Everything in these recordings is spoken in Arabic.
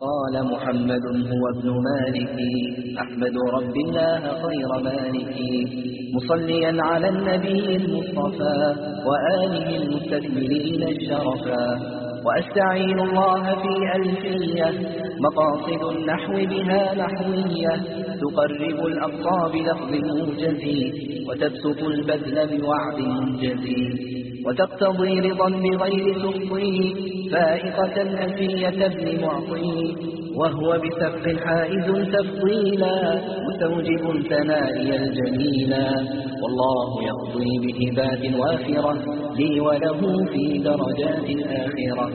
قال محمد هو ابن مالك أحمد رب الله خير مالك مصليا على النبي المصطفى وآله المستكملين الشرفا وأستعين الله في ألفية مقاصد النحو بها نحوية تقرب الأقصى بلفظ موجز وتبسط البذل بوعد منجز وتقتضي رضا بغير سخط فائقة ألفية ابن معطي وهو بسبق حائز تفضيلا مستوجب ثنائي الجميلا والله يقضي بهبات وافرة لي وله في درجات الآخرة.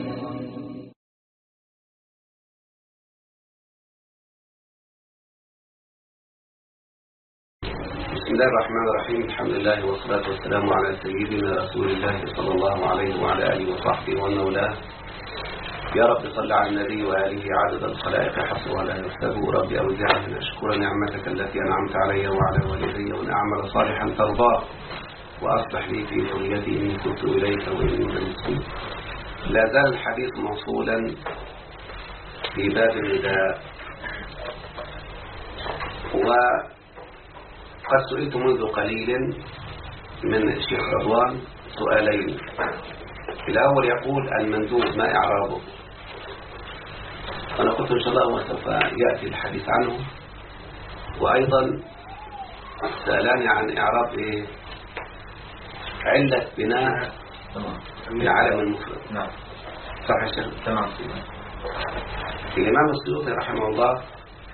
بسم الله الرحمن الرحيم. الحمد لله والصلاة والسلام على سيدنا رسول الله صلى الله عليه وعلى آله وصحبه ومن والاه. يا رب صل على النبي وآله عدد الخلائق حصرها لا يحسب. ربي أوزعني أن أشكر نعمتك التي أنعمت علي وعلى والدي وأن أعمل صالحا ترضاه وأصلح لي في ذريتي إني تبت إليك وإني من المسلمين. لا زال الحديث موصولا في باب النداء، وقد سئلت منذ قليل من الشيخ رضوان سؤالين. الأول يقول المندوب ما إعرابه؟ أنا قلت إن شاء الله وسوف يأتي الحديث عنه. وأيضا سألاني عن إعراب إيه؟ علة بناء العلم المفرد. نعم صح يا شيخ؟ تمام. الإمام السيوطي رحمه الله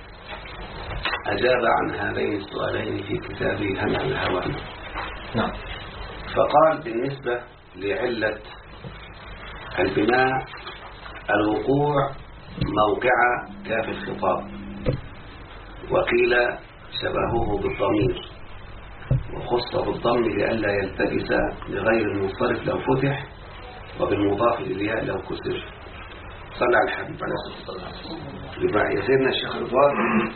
أجاب عن هذين السؤالين في كتابه همع الهوى. نعم. فقال بالنسبة لعلة البناء الوقوع موقع كاف الخطاب، وقيل شبهه بالضمير وخص بالضم لئلا يلتبس بغير المنصرف لو فتح وبالمضاف للياء لو كسر. صلى على الحبيب عليه الصلاة والسلام. يبقى يسيرنا الشيخ رضوان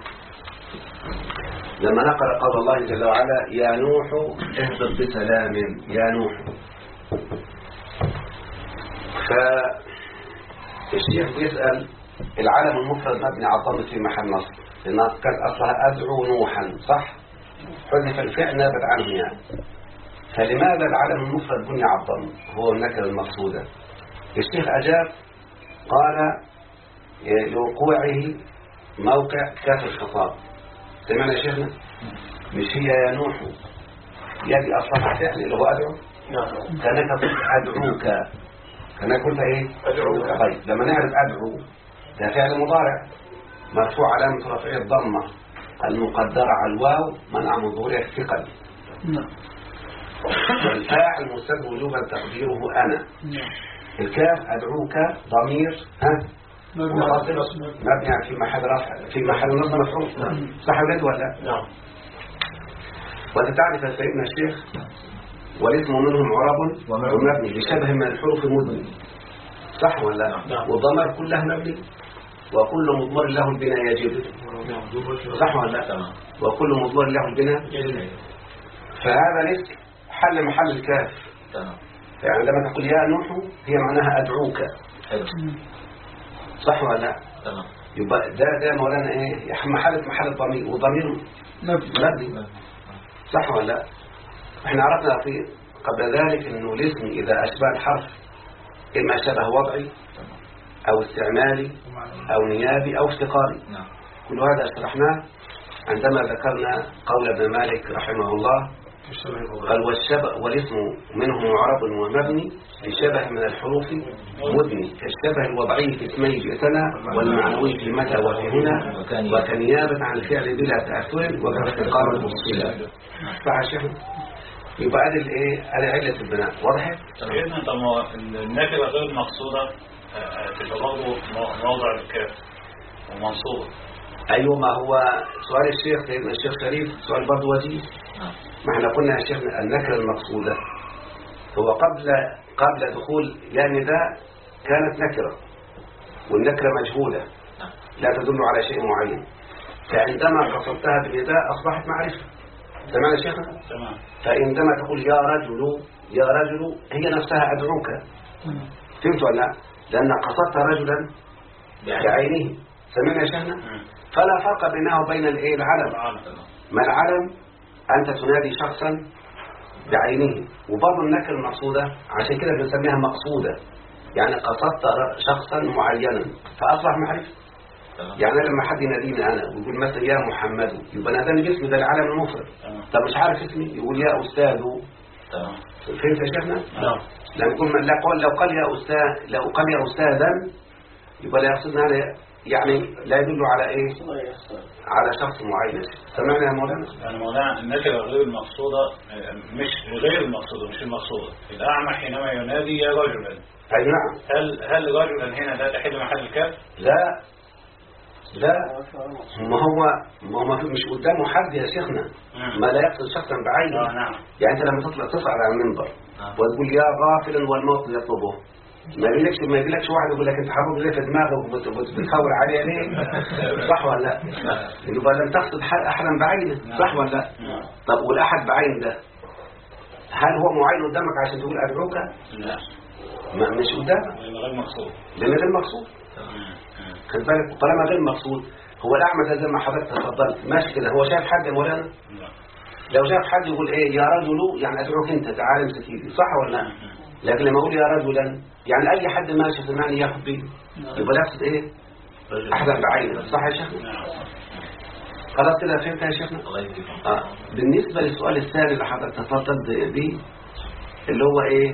لما نقرأ قول الله جل وعلا يا نوح اهبط بسلام يا نوح، فالشيخ بيسأل العلم المفرد مبني على الضم في محل نصب، لأنها كانت أصلها أدعو نوحا صح؟ حذف الفعل نابت عنه يعني. فلماذا العلم المفرد بني على الضم هو النكرة المقصودة؟ الشيخ أجاب قال لوقوعه موقع كاف الخطاب. سمعنا يا شيخنا؟ مش هي يا نوح يدي أصلها فعل اللي هو أدعو؟ كانك قلت أدعوك، كانك قلت إيه؟ أدعوك. طيب لما نعرف أدعو ده فعل مضارع مرفوع علامة رفعه الضمة المقدرة على الواو منع من ظهورها الثقل. والفاعل مستتر وجوبا تقديره أنا. الكاف أدعوك ضمير مبني في محل رفع في محل نصب مفعول. صح ولا؟ نعم. وتتعرف يا سيدنا الشيخ والاسم منهم عرب ومبني لشبه من الحروف المدني صح ولا؟ نعم. والضمائر كلها مبني وكل مضمر له البناء يجب صح ولا؟ تمام. وكل مضمر له البناء يجب. فهذا الاسم حل محل الكاف. تمام. يعني عندما تقول يا نوح هي معناها أدعوك. صح ولا؟ تمام. يبقى ده مولانا ايه؟ محل الضمير وضمير مبني صح ولا؟ احنا عرفنا في قبل ذلك انه الاسم اذا اشبه الحرف اما شبه وضعي او استعمالي او نيابي او افتقاري. كل هذا شرحناه عندما ذكرنا قول ابن مالك رحمه الله قال والاسم منه معرب ومبني لشبه من الحروف مدني كالشبه الوضعي في اسمي جئتنا والمعنوي في متى وفي هنا وكنيابة عن الفعل بلا تأثر وكافتقار المفصلة. صح يا شيخ؟ يبقى ادي الايه؟ ادي علة البناء. وضحت؟ طب النكرة غير المقصودة تبقى برضه موضع الكاف ومنصوبة. ايوه ما هو سؤال الشيخ سيدنا الشيخ شريف سؤال برضه وجيه. ما احنا قلنا يا شيخنا النكرة المقصودة هو قبل دخول يا نداء كانت نكرة والنكرة مجهولة لا تدل على شيء معين، فعندما قصدتها بالنداء أصبحت معرفة. تمام يا شيخنا؟ تمام. فعندما تقول يا رجل هي نفسها أدعوك. فهمت ولا لا؟ لأن قصدت رجلا بعينه سمعنا يا شيخنا؟ فلا فرق بينه وبين الايه العلم. ما العلم انت تنادي شخصا بعينه، وبرضه النكره المقصوده عشان كده بنسميها مقصوده، يعني قصدت شخصا معينا فاصبح معرفه. يعني لما حد يناديني انا ويقول مثلا يا محمد يبقى ناداني باسمي، ده العلم المفرد. طب مش عارف اسمي يقول يا استاذ. فهمت يا شيخنا؟ لما يقول لو قال يا استاذ، لو قال يا استاذا يبقى لا يقصدنا هذا، يعني لا يدل على ايه؟ على شخص معين. سمعنا يا مولانا؟ يعني مولانا النكره غير المقصوده، مش غير المقصوده، مش المقصوده. الاعمى حينما ينادي يا رجلا، اي نعم. هل رجلا هنا ده تحل محل الكاف؟ لا ما هو مش قدامه حد يا شيخنا، ما لا يقصد شخصا بعينه. نعم. يعني انت لما تصعد على المنبر وتقول يا غافلا والموت يطلبه، ما يجيلكش واحد يقول لك انت حاطط ليه في دماغك وبتخور عليه ليه؟ صح ولا لا؟ يبقى لم تقصد احدا بعينه، صح ولا لا؟ طب والاحد بعين ده هل هو معين قدامك عشان تقول ادعوك؟ لا، مش قدامك، لأنه غير مقصود. لأنه غير مقصود. خد بالك، طالما غير مقصود هو الأعمى ده زي ما حضرتك تفضلت ماشي كده، هو شايف حد يا مولانا؟ لو شاف حد يقول ايه يا رجل، يعني ادعوك انت تعال امسك ايدي، صح ولا لا؟ لكن لما اقول يا رجلا يعني اي حد ماشي سمعني ياخد بيه، يبقى نقصد ايه؟ احدا بعينه، صح يا شيخنا؟ خلاص كده فهمت يا شيخنا؟ بالنسبه للسؤال الثاني اللي حضرتك تفضلت بيه اللي هو ايه؟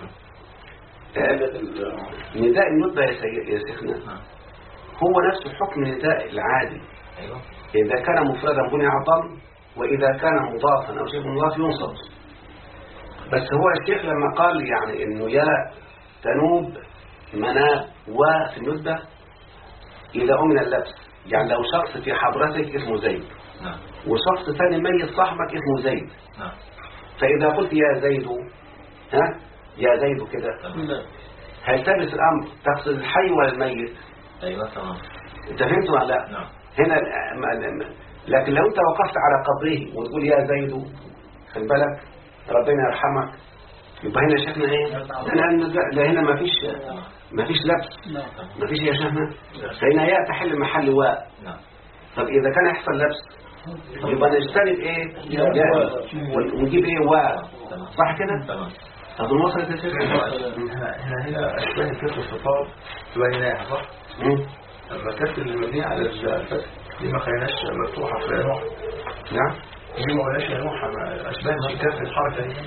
نداء الندبة يا شيخنا هو نفس حكم النداء العادي. إذا كان مفردا بني عظم، وإذا كان مضافا أو شيء مضاف ينصب. بس هو الشيخ لما قال يعني إنه يا تنوب مناب وفي الندبة إذا أمن اللبس، يعني لو شخص في حضرتك اسمه زيد وشخص ثاني ميت صاحبك اسمه زيد، فإذا قلت يا زيد يا زيد كده هيلتبس الأمر، تقصد الحي ولا الميت؟ أيوة تمام. أنت فهمت ولا لا؟ نعم. هنا لكن لو أنت وقفت على قبره وتقول يا زيد خلي بالك ربنا يرحمك، يبقى هنا شفنا إيه؟ لا هنا ما فيش لبس، ما فيش يا شيخنا، فهنا يا تحل محل واء. طب إذا كان يحصل لبس يبقى نجتنب إيه؟ ونجيب إيه واء، صح كده؟ طب وصلت الفكرة؟ هنا أشباه الكسر الصفار تبقى هنا صح؟ أما كسر المبنية على الفتح دي ما خليناش مفتوحة في نوع. نعم؟ دي ما قلناش نوع أشباه كسر الحركة دي.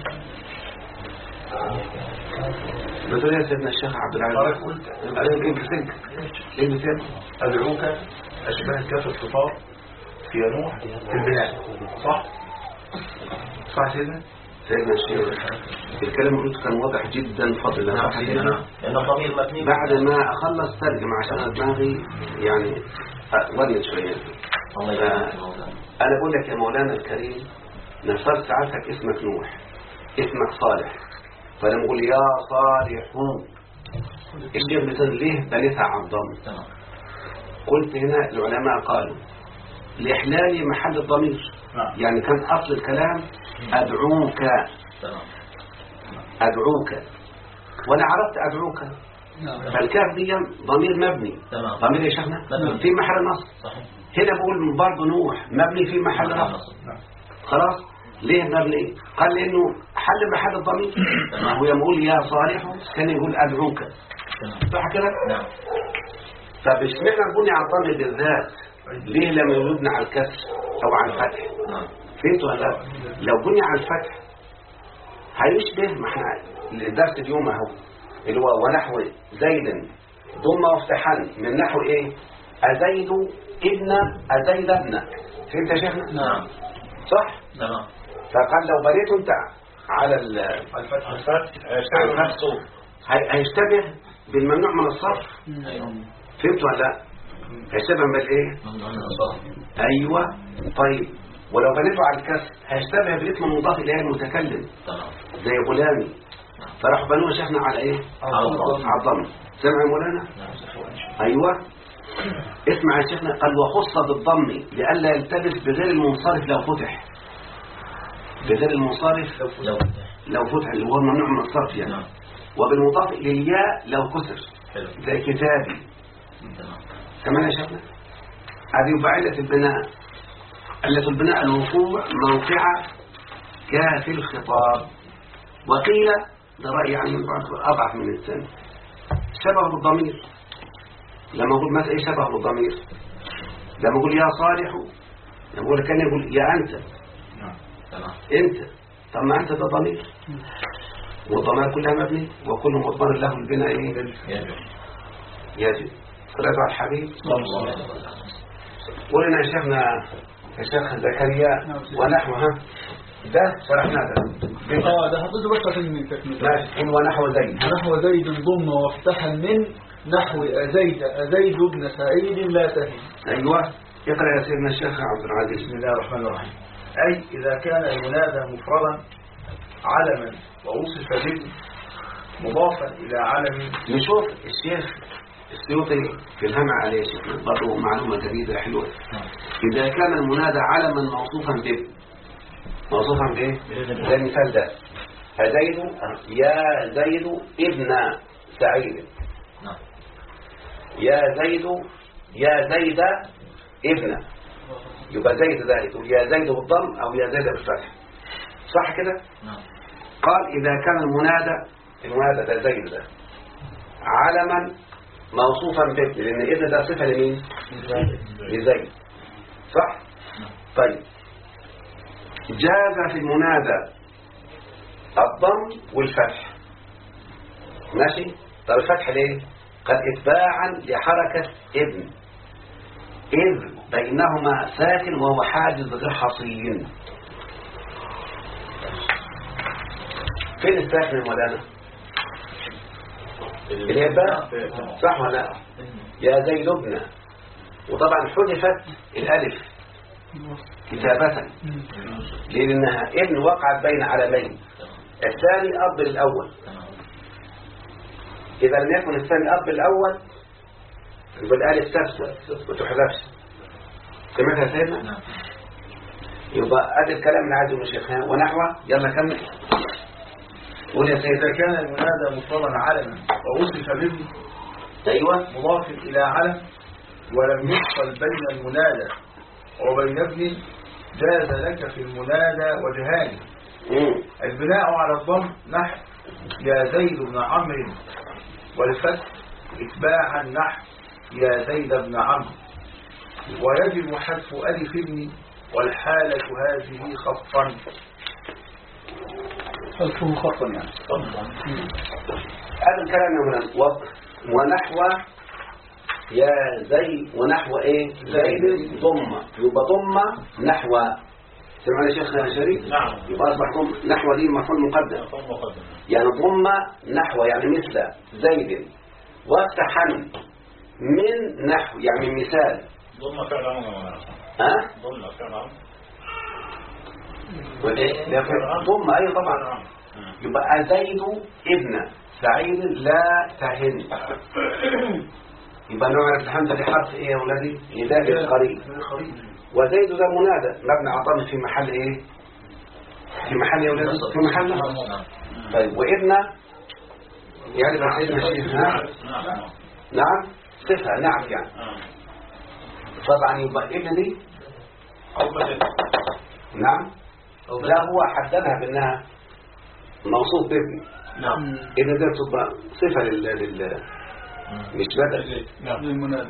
بتقول يا سيدنا الشيخ عبد العزيز قلت أدعوك إيه بسنك؟ إيه بسنك؟ أدعوك أشباه الكسر الصفار في نوع في البناء، صح؟ صح سيدنا؟ سيدنا الشيخ الكلام قلت كان واضح جدا بفضل الله. نعم سيدنا، لأنه ضمير مبني. بعد ما أخلص ترجم عشان دماغي يعني وليت شوية. أنا بقول لك يا مولانا الكريم نفرت ساعتك اسمك نوح، اسمك صالح، فلما أقول يا صالح الشيخ بيقول ليه بليتها على الضم؟ قلت هنا العلماء قالوا لإحلال محل الضمير، يعني كان أصل الكلام أدعوك أدعوك وأنا عرفت أدعوك، فالكاف دي ضمير مبني، ضمير يا شيخنا في محل نصب. هنا بقول برضه نوح مبني في محل نصب. خلاص ليه مبني؟ قال لأنه حل محل الضمير. ما هو يقول يا صالح كان يقول أدعوك، صح كده؟ طب اشمعنى نبني على الضمير بالذات؟ ليه لما يبني على الكسر أو على الفتح؟ فهمتوا ولا لا؟ لو بني على الفتح هيشبه، ما احنا الدرس اليوم اهو اللي هو ونحو زيد ضم وافتحان من نحو ايه؟ أزيد ابن فهمت يا شيخنا؟ نعم صح؟ نعم. فقال لو بنيت انت على الفتح هيشتبه نفسه، هيشتبه بالممنوع من الصرف. فهمت ولا لا؟ هيشتبه بالايه؟ ايوه. طيب ولو بنيته على الكسر هيشتبه بالاسم المضاف اليه المتكلم زي غلامي، فراح بنوه شيخنا على ايه؟ على الضم. سمع يا مولانا؟ ايوه اسمع يا شيخنا، قال وخص بالضم لئلا يلتبس بغير المنصرف لو فتح، بغير المنصرف لو فتح اللي هو ممنوع من الصرف يعني، وبالمضاف للياء لو كسر زي كتابي. سمعنا يا شيخنا؟ هذه يبقى علة البناء. علة البناء الوقوع موقع كاف الخطاب. وقيل ده رأي يعني أضعف من الثاني، شبه بالضمير. لما أقول مثلا إيه شبه بالضمير؟ لما أقول يا صالح، لما أقول كان يقول يا أنت، أنت، طب ما أنت ده ضمير، والضمائر كلها مبني وكل مضمر له البناء إيه؟ يجب. صلاة على الحبيب صلى الله عليه وسلم. قلنا يا شيخنا يا شيخ زكريا ونحوها ده شرحنا ده حطيته بس عشان تكمل. ماشي. ونحو زيد، ونحو زيد ضم وافتحا من نحو أزيد ابن سعيد لا تهن. أيوة. اقرأ يا سيدنا الشيخ عبد العزيز. بسم الله الرحمن الرحيم. أي إذا كان المنادى مفردا علما ووصف به مضافا إلى علم. نشوف الشيخ السيوطي في الهمع عليه شيخنا برضه معلومة جديدة حلوة. إذا كان المنادى علما موصوفا به، موصوفا به زي المثال ده زيد، يا زيد ابن سعيد، يا زيد، يا زيد ابن، يبقى زيد ده يقول يا زيد بالضم أو يا زيد بالفتح، صح كده؟ قال إذا كان المنادى ده زيد ده علما موصوفا به، لأن إذا ده صفة لمين؟ لزيد، صح؟ طيب جاز في المنادى الضم والفتح، ماشي؟ طب الفتح ليه؟ قد إتباعا لحركة ابن، إذ بينهما ساكن وهو حاجز غير حصري. فين الساكن المولانا؟ الإباء، صح ولا لا؟ يا زيد ابن، وطبعا حذفت الألف كتابة لأنها ابن وقعت بين علمين، الثاني أب الأول. إذا لم يكن الثاني أب الأول يبقى الألف تثبت ما تحذفش. سمعتها سيدنا؟ يبقى أدي الكلام اللي عايزه من الشيخ ونحوه. يلا كمل. قول يا سيدي. إذا كان المنادى مفردا علما ووصف به أيوة مضاف إلى علم ولم يفصل بين المنادى وبين ابن، جاز لك في المنادى وجهان. البناء على الضم نحو يا زيد بن عمرو، والفتح اتباعا نحو يا زيد بن عمرو. ويجب حذف ألف ابن، والحالة هذه خطا. حذفه خطا يعني. هذا الكلام هنا ونحو يا زيد، ونحو ايه؟ زيد ضمة، يبقى ضمة نحو. سمعنا يا شيخ شريف؟ نعم. يبقى أصبح نحو دي مفعول مقدم، يعني ضمة نحو يعني مثل زيد، وافتحا من نحو يعني مثال. ضمة فعل عمر. ها؟ ضمة فعل عمر. ضمة أيوة طبعا. يبقى زيد ابن سعيد لا تهن. يبقى نعرف الحمد لحرف ايه يا ولدي؟ نداء القريب. وزيد ده منادى مبني على الضم في محل ايه؟ في محل يا ولدي؟ في محل نصب. طيب وابن يعني بس سيدنا الشيخ. نعم صفة نعم يعني. طبعا يبقى ابن دي نعم لا هو حددها بانها موصوف بابن. نعم. ابن ده تبقى صفة لل مش بدل. نعم للمنادى.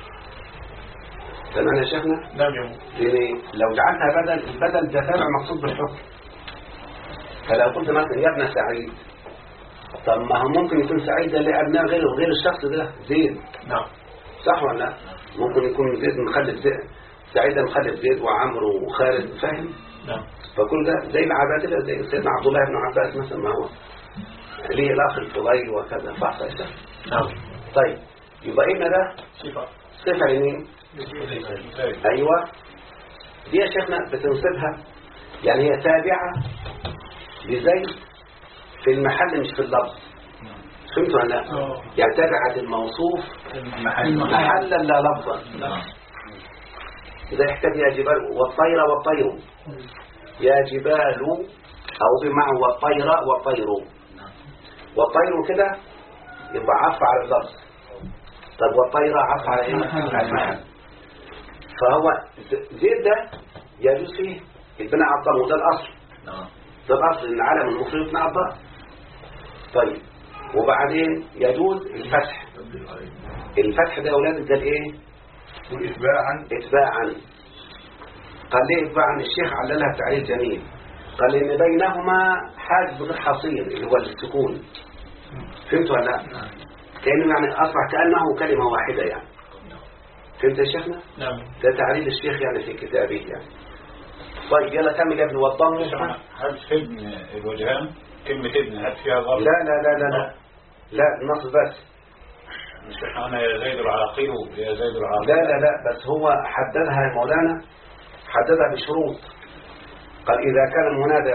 تمام يا شيخنا؟ نعم يا لأن لو جعلتها بدل، البدل ده تابع مقصود بالحكم. فلو قلت مثلا يا ابن سعيد، طب ما هو ممكن يكون سعيد ده اللي ابناء غير الشخص ده زيد. نعم صح ولا لا؟ ممكن يكون زيد مخلف زيد، سعيد ده مخلف زيد وعمرو وخالد، فاهم؟ نعم. فكل ده زي العبادلة، زي سيدنا عبد الله بن عباس مثلا، ما هو ليه الأخ الفضيل وكذا، صح يا شيخ؟ نعم. طيب يبقى ابن ده صفة لمين؟ أيوة. دي يا شيخنا بتنصبها يعني هي تابعة لزيد في المحل مش في اللفظ. فهمتوا ولا لا؟ يعني تابعة الموصوف محلا لا لفظا. إذا احتاج يا جبال والطير والطير، يا جبال أو بمعنى والطير والطير، والطير كده يبقى عطف على اللفظ. طب والطير عطف على ايه؟ على المحل. فهو زيد ده يجوز فيه البناء على الضم، وده الأصل. ده الأصل إن علم المفرد يبنى على الضم. طيب وبعدين يجوز الفتح. الفتح ده يا أولاد ده الإيه؟ إتباعا. قال ليه إتباعا؟ الشيخ عللها تعليل جميل، قال إن بينهما حاجز غير حصير اللي هو السكون. فهمتوا ولا لا؟ كأنه يعني أصبح كأنه كلمة واحدة يعني. فهمت يا شيخنا؟ نعم. ده تعليل الشيخ يعني في كتابه يعني. طيب يلا كمل يا ابن والضم. هل في ابن الوجهان كلمة ابن هل فيها غلط؟ لا لا لا لا لا لا النص بس. مش احنا يا زيد العاقل يا زيد العاقل. لا لا لا بس هو حددها يا مولانا، حددها بشروط. قال إذا كان المنادى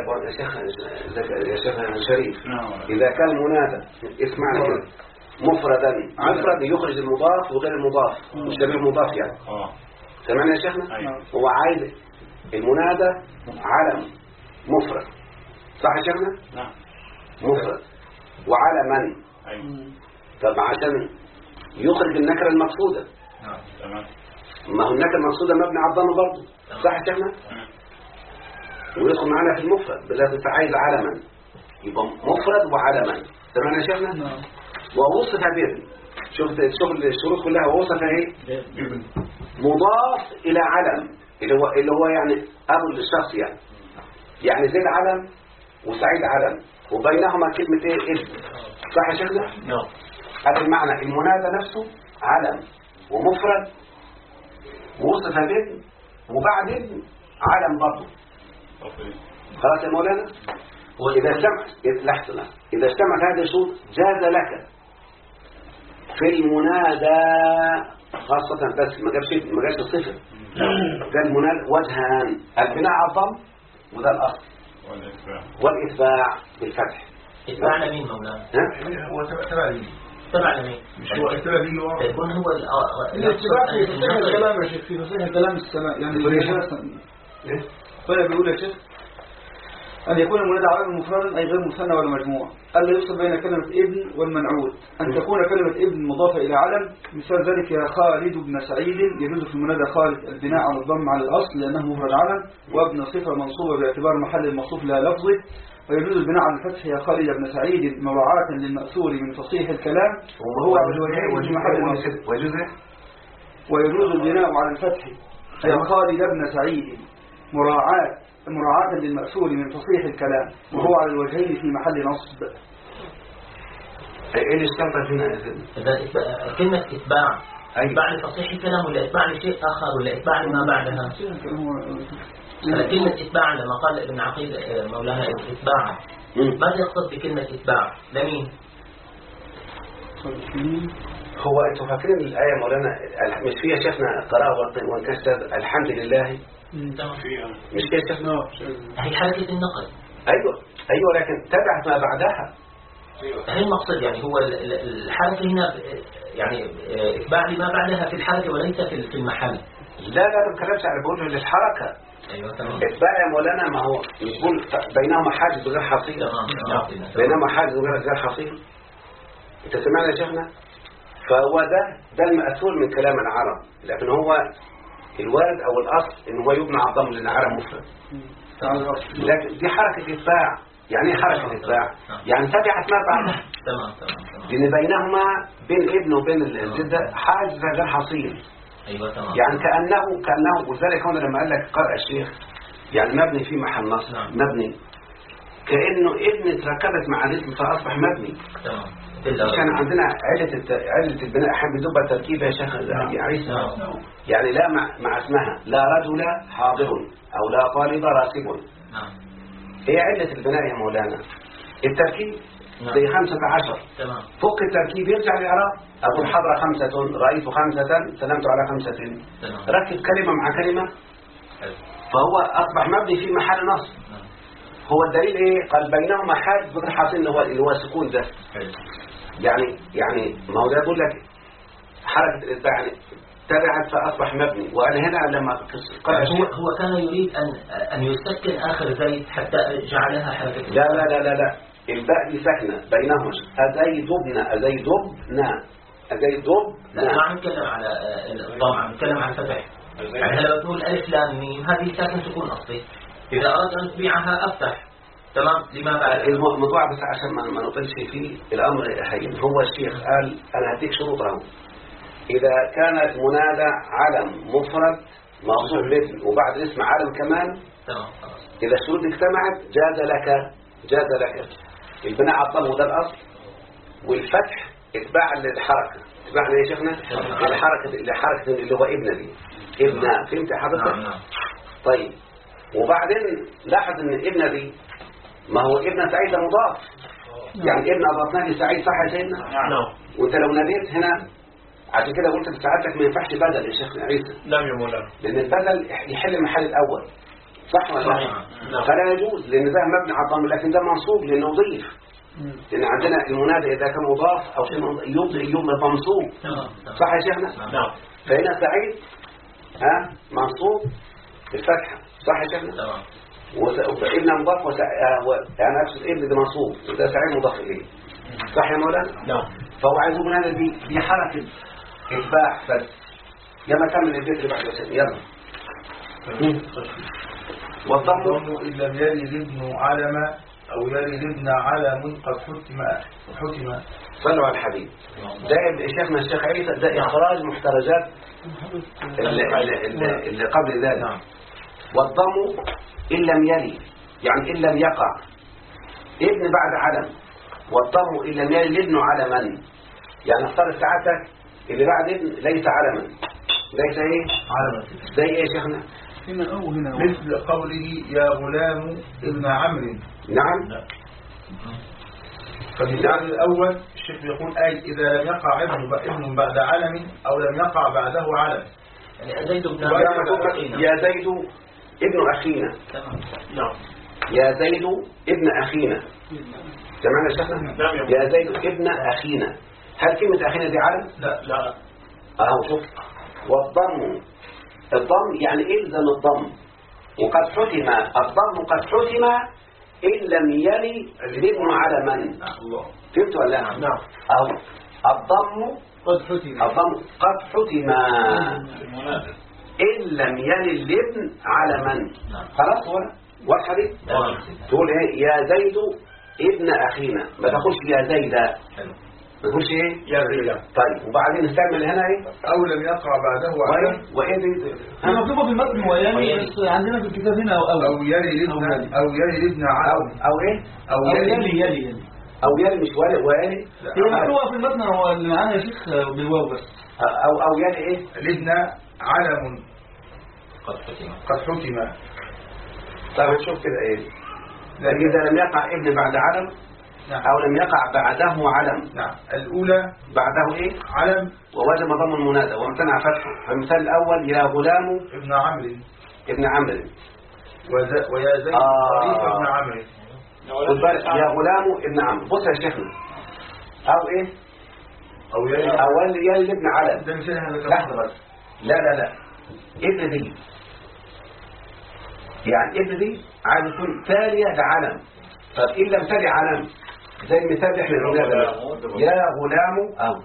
يا شيخ شريف، إذا كان المنادى اسمعنا كده مفردا يخرج المضاف وغير المضاف مش شبيه مضاف يعني. سمعنا يا شيخنا؟ هو عايز المنادى علم مفرد، صح يا شيخنا؟ نعم. مفرد وعلما. طب عشان يخرج النكرة المقصودة. نعم تمام. ما هو النكرة المقصودة مبني على الضم برضه، صح يا شيخنا؟ ويدخل معنا في المفرد بالذات عايز علما، يبقى مفرد وعلما. سمعنا يا شيخنا؟ نعم. ووصف بابن. شوف الشروط كلها ووصف ايه؟ مضاف الى علم اللي هو يعني ابو الشخص يعني زيد علم وسعيد علم وبينهما كلمة ايه؟ ابن. صح يا شيخنا؟ نعم. هذا المعنى. المنادى نفسه علم ومفرد ووصف بابن وبعد ابن علم برضه. خلاص يا مولانا. وإذا اجتمعت هذه الشروط جاز لك في المنادى خاصة، بس ما جابش الصفر. قال المنادى وجهان، البناء على الضم وده الأصل والإتباع بالفتح. إتباع لمين مولانا؟ هو تبع لمين؟ تبع لمين؟ مش هو اتباع ليه؟ يكون هو الاتباع في تصحيح الكلام يا شيخ، في تصحيح الكلام السماء يعني طيب بيقول يا شيخ أن يكون المنادى علما مفردا أي غير مثنى ولا مجموع. ألا يفصل بين كلمة ابن والمنعوت. أن تكون كلمة ابن مضافة إلى علم. مثال ذلك يا خالد بن سعيد يجوز في المنادى خالد البناء على الضم على الأصل لأنه مفرد علم، وابن صفة منصوبة باعتبار محل الموصوف لا لفظه. ويجوز البناء على الفتح يا خالد بن سعيد مراعاة للمأثور من فصيح الكلام وهو على الوجهين في محل الموصوف. ويجوز البناء على الفتح يا خالد بن سعيد مراعاة للمأثور من فصيح الكلام وهو على الوجهين في محل نصب. ايه اللي اشتغلت هنا يا سيدي؟ كلمة إتباع إتباع لفصيح الكلام ولا إتباع لشيء آخر ولا إتباع لما بعدها؟ كلمة إتباع لما قال ابن عقيل مولانا إتباعا ماذا يقصد بكلمة إتباع؟ لمين؟ هو انتوا فاكرين الآية مولانا مش فيها شيخنا قراءة وانكسر الحمد لله مش كده شيخنا؟ هي حركة النقل. ايوه لكن تبعت ما بعدها. هي المقصد يعني هو الحركة هنا يعني إتباع لما بعدها في الحركة وليس في المحل. لا ما بتكلمش على بقوله للحركة. ايوه تمام. اتباع يا مولانا ما هو مش بقول بينهما حاجز غير حصيل. بينهما حاجز غير حصيل. انت سمعنا يا شيخنا؟ فهو ده المأثور من كلام العرب، لكن هو الوارد او الاصل ان هو يبنى على الضم لان العرب مفرد. لكن دي حركة اتباع. يعني ايه حركة اتباع؟ يعني تبعت ما بعدها. تمام. لان بينهما بين ابن وبين الجدة حاجز غير حصيل. ايوه تمام. يعني كأنه وذلك هنا لما قال لك قرأ الشيخ يعني مبني في محل نصب. مبني كأنه ابن تركبت مع الاسم فأصبح مبني. تمام. كان عندنا علة البناء أحب يدب تركيبها يا شيخ يا عيسى. يعني لا مع اسمها لا رجل حاضر أو لا طالب راسب. هي علة البناء يا مولانا التركيب زي 15. تمام. فك التركيب يرجع لإعراب أقول حضر 5 رأيت 5 سلمت على 5. ركب كلمة مع كلمة فهو أصبح مبني في محل نصب. هو الدليل إيه؟ قال بينهما حاجز غير حاصل اللي هو السكون ده. يعني ما هو ده يقول لك حركة الإتباع يعني تبعت فأصبح مبني. وأنا هنا لما هو كان يريد أن يسكن آخر زيد حتى جعلها حركة. لا الباء دي ساكنة بينهما أزيدبنا. لا ما عم نتكلم على الضم، عم نتكلم على الفتح. يعني هلا بتقول ألف لام ميم هذه ساكن سكون أصلي، إذا أردت أن تبيعها أفتح تمام لما بعد الموضوع بس عشان ما نطلش فيه الأمر هين. هو الشيخ قال أنا هديك شروطه. إذا كانت منادى علم مفرد موصوف لاسم وبعد الاسم علم كمان تمام. إذا الشروط اجتمعت جاز لك البناء على الضم وده الأصل، والفتح اتباع للحركة. اتباع يا شيخنا الحركة اللي هو ابن دي ابن. فهمت يا حضرتك؟ نعم. طيب وبعدين لاحظ ان ابن دي ما هو ابن سعيد ده مضاف، يعني ابن أضافناه لسعيد صح يا سيدنا؟ نعم. وانت لو ناديت هنا عشان كده قلت في سعادتك ما ينفعش بدل يا شيخ عيسى. نعم يا مولانا. لأن البدل يحل محل الأول صح ولا لا؟ نعم. فلا يجوز لأن ده مبني على الضم، لكن ده منصوب لأنه ضيف. لأن عندنا المنادى إذا كان مضاف أو شيء يبقى منصوب صح يا شيخنا؟ نعم. فهنا سعيد منصوب بالفتحة صح يا شيخنا؟ تمام. وابن مضاف يعني أقصد ابن ده منصوب وده سعيد مضاف إليه صح يا مولانا؟ نعم. فهو عايز يقول هذا دي حركة إتباع بس. يلا كمل البيت اللي بعد وسنة يلا. والضم إن لم يلد ابن علم أو يلد ابن علم قد حتم. صلوا على الحبيب. ده شيخنا الشيخ عيسى ده إخراج محترجات اللي قبل ذلك. والضم إن لم يلد يعني إن لم يقع ابن بعد علم، والضم إن لم يلد ابن علما يعني اختار ساعتك اللي بعد ابن ليس علما ليس ايه علما زي ايه يا شيخنا هنا او هنا مثل قوله يا غلام ابن عمرو. نعم. فالمثال الاول الشيخ يقول اي اذا لم يقع ابن بعد علم او لم يقع بعده علم. يعني زيد بن يا زيد ابن اخينا. نعم. يا زيد ابن اخينا سمعنا يا شيخنا. يا زيد ابن اخينا. هل كلمة أخينا دي علم؟ لا. أهو شوف. والضم الضم يعني إلزم الضم وقد حتم الضم قد حتم إن لم يلي الابن علما. فهمت ولا لا؟ نعم. أو الضم قد حتم إن لم يلي الابن علما. خلاص ولا واضحة دي؟ تقول إيه يا زيد ابن أخينا ما تقولش يا زيد ما تقولش ايه يا زيد. طيب وبعدين نستعمل هنا ايه او لم يقع بعده علم. وايه دي مكتوبه في المتن ويلي بس عندنا في الكتاب هنا او يلي ابن علم او ايه او يلي او يلي مش ويلي هي مكتوبه في المتن هو اللي معانا يا شيخ بالواو بس او يلي ايه لبن علم قد حتم. طيب نشوف كده ايه إذا لم يقع ابن بعد علم أو لم يقع بعده علم. نعم. الأولى بعده إيه علم ووجب ضم المنادى وامتنع فتحه. فالمثال الأول يا غلام ابن عمرو ويا زيد ابن عمرو. خد بالك يا غلام ابن عمرو. بص يا شيخنا أو إيه أو يلي ابن علم. ده مثال هذا لحظة بس لا ابن دي يعني ابن دي عايز تكون تالية لعلم. طب إن لم تلي علم زي المثال اللي احنا قلناه يا غلام أو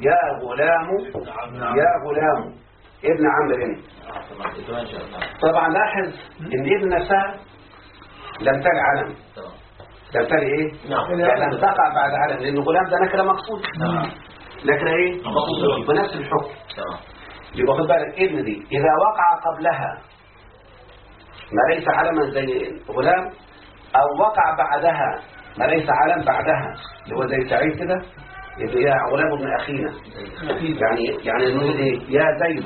يا غلام ابن عمرو. طبعا لاحظ ان ابن نفسها لم تلي علم. لم تلي ايه يعني لم تقع بعد علم لان غلام ده نكره مقصود. نكره ايه بنفس الحكم. يبقى خد بالك ابن دي اذا وقع قبلها ما ليس علما زي غلام او وقع بعدها ما ليس علم بعدها اللي هو زي سعيد كده يبقى يا غلام ابن اخينا. يعني نقول ايه يا زيد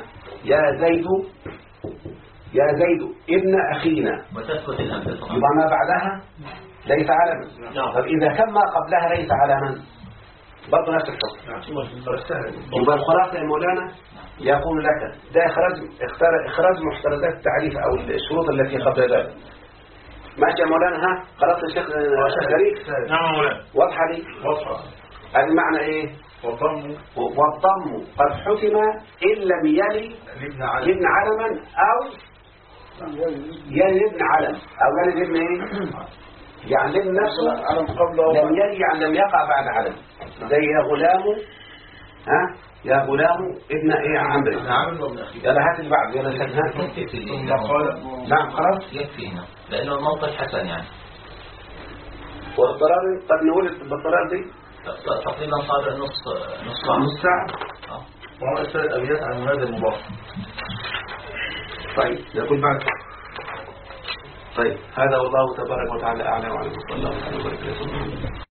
يا زيد ابن اخينا يبقى ما بعدها ليس علما. طب اذا كان ما قبلها ليس علما برضه نفس الحكم. يبقى الخلاصه يا مولانا يقول لك ده اخراج محترزات التعريف او الشروط التي قبل ذلك. ماشي يا مولانا. ها خلاص يا شيخ غريب. نعم مولانا. واضحه دي واضحه. المعنى ايه والضم قد حتم ان لم يلي ابن علما او يلي ابن علم او يلي ابن ايه يعني ابن نفسه لم يلي يعني لم يقع بعد علم زي يا غلام يا غلام ابن ايه عمرو. عمرو وابن أخيه. يلا هات اللي بعده يلا شدها. ثم قال نعم خلاص. يكفي هنا لأنه الموقف حسن يعني. والقرار قد نقول بالقرار دي تقريبا صار نص ساعة. وعمل 3 أبيات عن هذا المضاف. طيب يقول بعد. طيب هذا والله تبارك وتعالى أعلى وعلى الله وبارك